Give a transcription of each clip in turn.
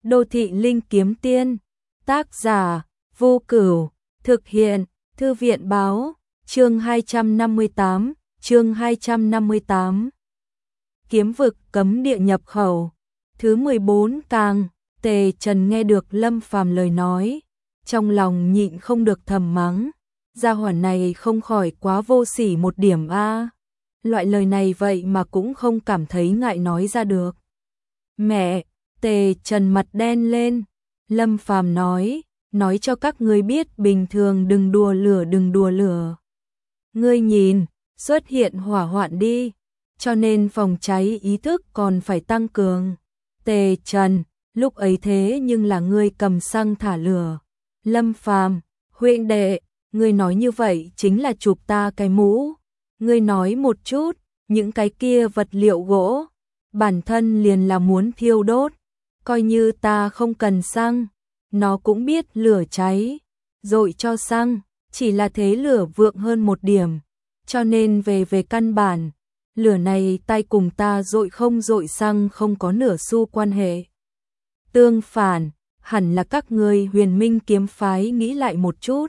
Đô thị linh kiếm tiên, tác giả Vô Cửu, thực hiện Thư viện báo, chương 258, chương 258. Kiếm vực cấm địa nhập khẩu, thứ 14 càng, Tề Trần nghe được Lâm Phàm lời nói, trong lòng nhịn không được thầm mắng, gia hỏa này không khỏi quá vô sỉ một điểm a. Loại lời này vậy mà cũng không cảm thấy ngại nói ra được. Mẹ, Tề Trần mặt đen lên, Lâm Phàm nói cho các ngươi biết bình thường đừng đùa lửa. Ngươi nhìn, xuất hiện hỏa hoạn đi, cho nên phòng cháy ý thức còn phải tăng cường. Tề Trần, lúc ấy thế nhưng là ngươi cầm xăng thả lửa. Lâm Phàm, huynh đệ, ngươi nói như vậy chính là chụp ta cái mũ. Ngươi nói một chút, những cái kia vật liệu gỗ, bản thân liền là muốn thiêu đốt, coi như ta không cần xăng, nó cũng biết lửa cháy, dội cho xăng, chỉ là thế lửa vượng hơn một điểm, cho nên về căn bản, lửa này tay cùng ta dội không dội xăng không có nửa xu quan hệ. Tương phản, hẳn là các ngươi Huyền Minh kiếm phái nghĩ lại một chút.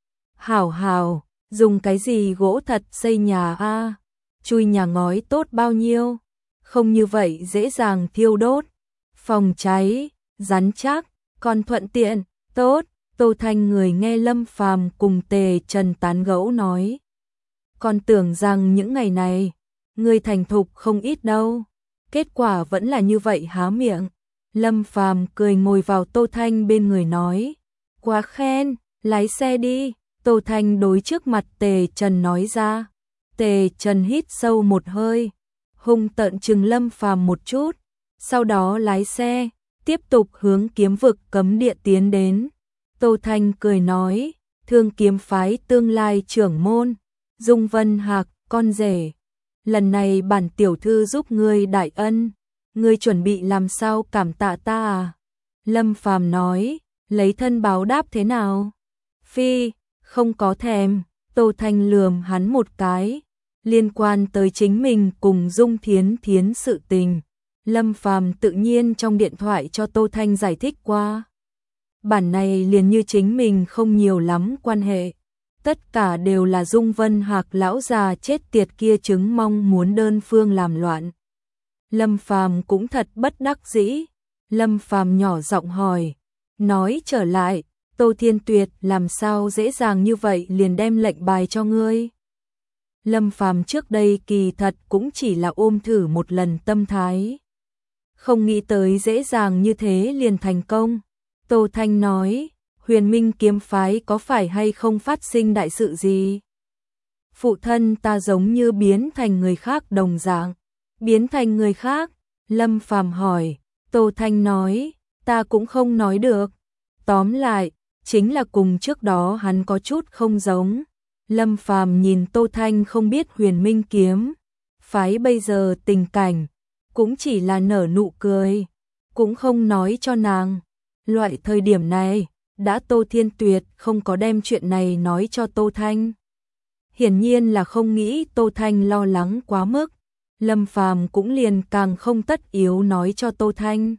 Hảo, dùng cái gì gỗ thật xây nhà a? Chui nhà ngói tốt bao nhiêu? Không như vậy dễ dàng thiêu đốt. Phòng cháy, rắn chắc, còn thuận tiện, tốt. Tô Thanh người nghe Lâm Phàm cùng Tề Trần tán gẫu nói. Còn tưởng rằng những ngày này, người thành thục không ít đâu. Kết quả vẫn là như vậy há miệng. Lâm Phàm cười ngồi vào Tô Thanh bên người nói. Quá khen, lái xe đi. Tô Thanh đối trước mặt Tề Trần nói ra. Tề Trần hít sâu một hơi, hung tợn trừng Lâm Phàm một chút, sau đó lái xe, tiếp tục hướng kiếm vực cấm địa tiến đến. Tô Thanh cười nói, Thương kiếm phái tương lai trưởng môn, Dung Vân Hạc, con rể. Lần này bản tiểu thư giúp ngươi đại ân, ngươi chuẩn bị làm sao cảm tạ ta à? Lâm Phàm nói, lấy thân báo đáp thế nào? Phi, không có thèm. Tô Thanh lườm hắn một cái. Liên quan tới chính mình cùng Dung Thiến Thiến sự tình, Lâm Phàm tự nhiên trong điện thoại cho Tô Thanh giải thích qua. Bản này liền như chính mình không nhiều lắm quan hệ, tất cả đều là Dung Vân Hạc lão già chết tiệt kia chứng mong muốn đơn phương làm loạn. Lâm Phàm cũng thật bất đắc dĩ. Lâm Phàm nhỏ giọng hỏi, nói trở lại, Tô Thiên Tuyệt làm sao dễ dàng như vậy liền đem lệnh bài cho ngươi? Lâm Phàm trước đây kỳ thật cũng chỉ là ôm thử một lần tâm thái. Không nghĩ tới dễ dàng như thế liền thành công. Tô Thanh nói, Huyền Minh kiếm phái có phải hay không phát sinh đại sự gì? Phụ thân ta giống như biến thành người khác đồng dạng. Biến thành người khác? Lâm Phàm hỏi. Tô Thanh nói, ta cũng không nói được. Tóm lại, chính là cùng trước đó hắn có chút không giống. Lâm Phàm nhìn Tô Thanh không biết Huyền Minh kiếm phái bây giờ tình cảnh, cũng chỉ là nở nụ cười, cũng không nói cho nàng. Loại thời điểm này, đã Tô Thiên Tuyệt không có đem chuyện này nói cho Tô Thanh. Hiển nhiên là không nghĩ Tô Thanh lo lắng quá mức, Lâm Phàm cũng liền càng không tất yếu nói cho Tô Thanh,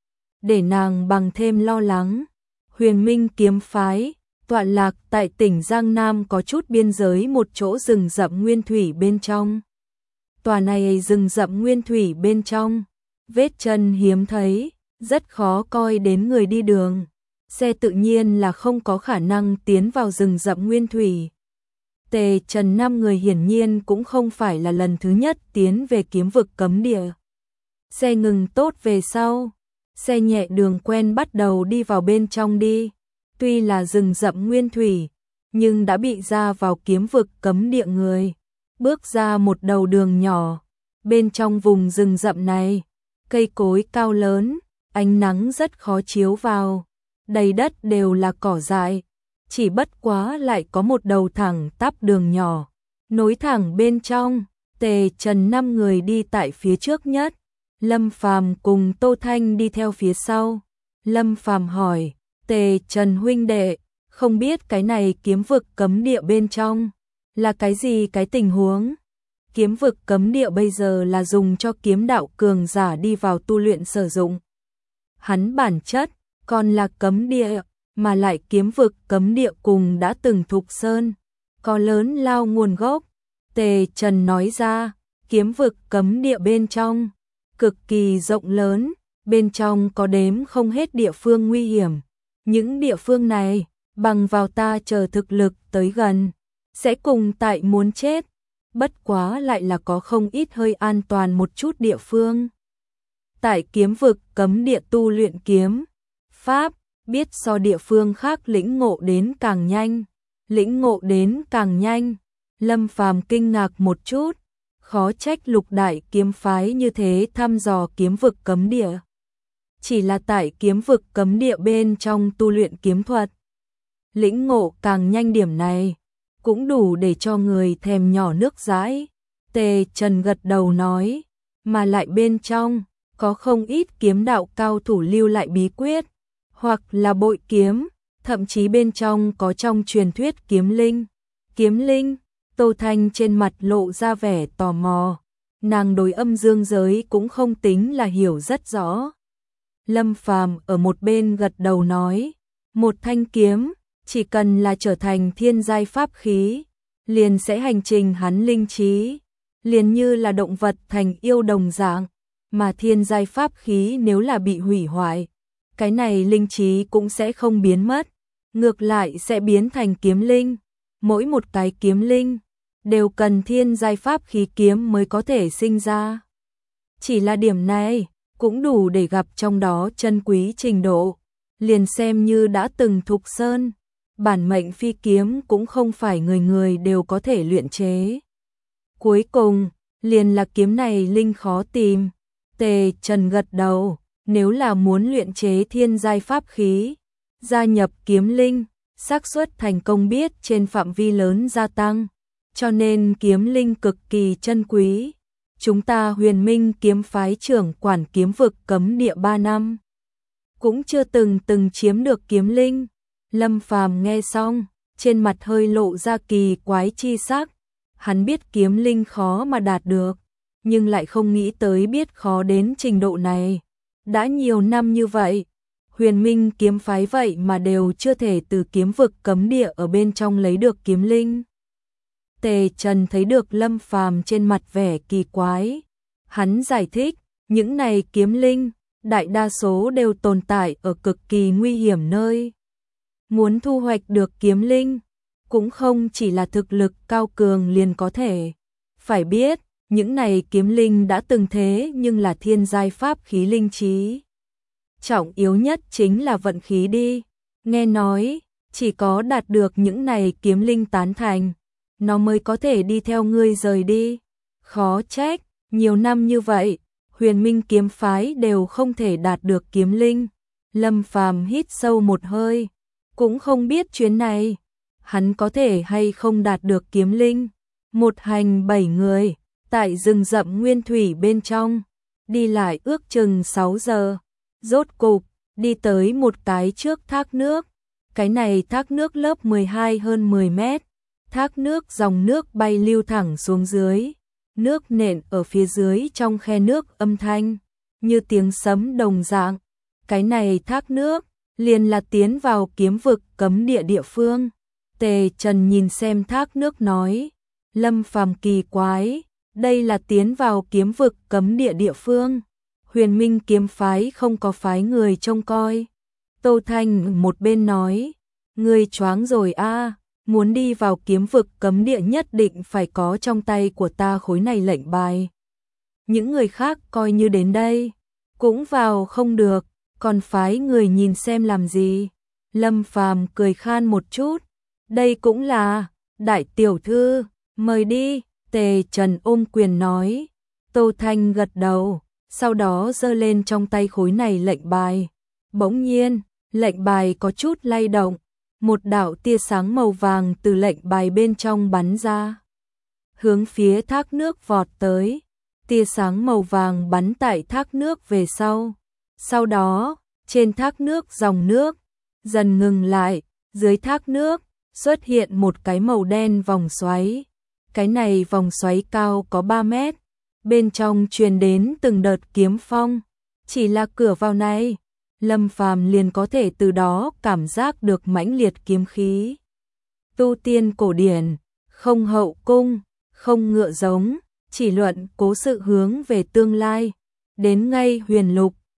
để nàng bằng thêm lo lắng. Huyền Minh kiếm phái tọa lạc tại tỉnh Giang Nam có chút biên giới một chỗ rừng rậm nguyên thủy bên trong. Tòa này rừng rậm nguyên thủy bên trong, vết chân hiếm thấy, rất khó coi đến người đi đường. Xe tự nhiên là không có khả năng tiến vào rừng rậm nguyên thủy. Tề Trần 5 người hiển nhiên cũng không phải là lần thứ nhất tiến về kiếm vực cấm địa. Xe ngừng tốt về sau, xe nhẹ đường quen bắt đầu đi vào bên trong đi. Tuy là rừng rậm nguyên thủy, nhưng đã bị ra vào kiếm vực cấm địa người. Bước ra một đầu đường nhỏ, bên trong vùng rừng rậm này, cây cối cao lớn, ánh nắng rất khó chiếu vào, đầy đất đều là cỏ dại, chỉ bất quá lại có một đầu thẳng tắp đường nhỏ, nối thẳng bên trong. Tề Trần 5 người đi tại phía trước nhất, Lâm Phàm cùng Tô Thanh đi theo phía sau. Lâm Phàm hỏi, Tề Trần huynh đệ, không biết cái này kiếm vực cấm địa bên trong là cái gì cái tình huống? Kiếm vực cấm địa bây giờ là dùng cho kiếm đạo cường giả đi vào tu luyện sử dụng. hắn bản chất còn là cấm địa, mà lại kiếm vực cấm địa cùng đã từng Thục Sơn có lớn lao nguồn gốc. Tề Trần nói ra, kiếm vực cấm địa bên trong cực kỳ rộng lớn, bên trong có đếm không hết địa phương nguy hiểm. Những địa phương này, bằng vào ta chờ thực lực tới gần, sẽ cùng tại muốn chết, bất quá lại là có không ít hơi an toàn một chút địa phương. Tại kiếm vực cấm địa tu luyện kiếm pháp, biết so địa phương khác lĩnh ngộ đến càng nhanh. Lĩnh ngộ đến càng nhanh, Lâm Phàm kinh ngạc một chút, khó trách Lục đại kiếm phái như thế thăm dò kiếm vực cấm địa. Chỉ là tại kiếm vực cấm địa bên trong tu luyện kiếm thuật, lĩnh ngộ càng nhanh điểm này, cũng đủ để cho người thèm nhỏ nước dãi. Tề Trần gật đầu nói, mà lại bên trong có không ít kiếm đạo cao thủ lưu lại bí quyết, hoặc là bội kiếm, thậm chí bên trong có trong truyền thuyết kiếm linh. Kiếm linh, Tô Thanh trên mặt lộ ra vẻ tò mò, nàng đối âm dương giới cũng không tính là hiểu rất rõ. Lâm Phàm ở một bên gật đầu nói, một thanh kiếm, chỉ cần là trở thành thiên giai pháp khí, liền sẽ hành trình hắn linh trí, liền như là động vật thành yêu đồng dạng, mà thiên giai pháp khí nếu là bị hủy hoại, cái này linh trí cũng sẽ không biến mất, ngược lại sẽ biến thành kiếm linh. Mỗi một cái kiếm linh đều cần thiên giai pháp khí kiếm mới có thể sinh ra. Chỉ là điểm này cũng đủ để gặp trong đó chân quý trình độ, liền xem như đã từng Thục Sơn, bản mệnh phi kiếm cũng không phải người người đều có thể luyện chế. Cuối cùng, liền là kiếm này linh khó tìm. Tề Trần gật đầu, nếu là muốn luyện chế thiên giai pháp khí, gia nhập kiếm linh, xác suất thành công biết trên phạm vi lớn gia tăng, cho nên kiếm linh cực kỳ chân quý. Chúng ta Huyền Minh kiếm phái trưởng quản kiếm vực cấm địa 3 năm, cũng chưa từng chiếm được kiếm linh. Lâm Phàm nghe xong, trên mặt hơi lộ ra kỳ quái chi sắc. Hắn biết kiếm linh khó mà đạt được, nhưng lại không nghĩ tới biết khó đến trình độ này. Đã nhiều năm như vậy, Huyền Minh kiếm phái vậy mà đều chưa thể từ kiếm vực cấm địa ở bên trong lấy được kiếm linh. Tề Trần thấy được Lâm Phàm trên mặt vẻ kỳ quái. Hắn giải thích, những này kiếm linh, đại đa số đều tồn tại ở cực kỳ nguy hiểm nơi. Muốn thu hoạch được kiếm linh, cũng không chỉ là thực lực cao cường liền có thể. Phải biết, những này kiếm linh đã từng thế nhưng là thiên giai pháp khí linh trí. Trọng yếu nhất chính là vận khí đi. Nghe nói, chỉ có đạt được những này kiếm linh tán thành, nó mới có thể đi theo ngươi rời đi. Khó trách, nhiều năm như vậy, Huyền Minh kiếm phái đều không thể đạt được kiếm linh. Lâm Phàm hít sâu một hơi, cũng không biết chuyến này, hắn có thể hay không đạt được kiếm linh. Một hành 7 người, tại rừng rậm nguyên thủy bên trong, đi lại ước chừng 6 giờ. Rốt cục, đi tới một cái trước thác nước. Cái này thác nước lớp 12 hơn 10 mét. Thác nước dòng nước bay lưu thẳng xuống dưới. Nước nện ở phía dưới trong khe nước âm thanh, như tiếng sấm đồng dạng. Cái này thác nước, liền là tiến vào kiếm vực cấm địa địa phương. Tề Trần nhìn xem thác nước nói, Lâm Phàm kỳ quái, đây là tiến vào kiếm vực cấm địa địa phương. Huyền Minh kiếm phái không có phái người trông coi. Tô Thanh một bên nói, ngươi choáng rồi a, muốn đi vào kiếm vực cấm địa nhất định phải có trong tay của ta khối này lệnh bài. Những người khác coi như đến đây, cũng vào không được, còn phái người nhìn xem làm gì. Lâm Phàm cười khan một chút, đây cũng là, đại tiểu thư, mời đi. Tề Trần ôm quyền nói. Tô Thanh gật đầu, sau đó giơ lên trong tay khối này lệnh bài. Bỗng nhiên, lệnh bài có chút lay động, một đạo tia sáng màu vàng từ lệnh bài bên trong bắn ra, hướng phía thác nước vọt tới. Tia sáng màu vàng bắn tại thác nước về sau. Sau đó, trên thác nước dòng nước dần ngừng lại, dưới thác nước xuất hiện một cái màu đen vòng xoáy. Cái này vòng xoáy cao có 3 mét, bên trong truyền đến từng đợt kiếm phong. Chỉ là cửa vào này, Lâm Phàm liền có thể từ đó cảm giác được mãnh liệt kiếm khí. Tu tiên cổ điển, không hậu cung, không ngựa giống, chỉ luận cố sự hướng về tương lai. Đến ngay huyền lục,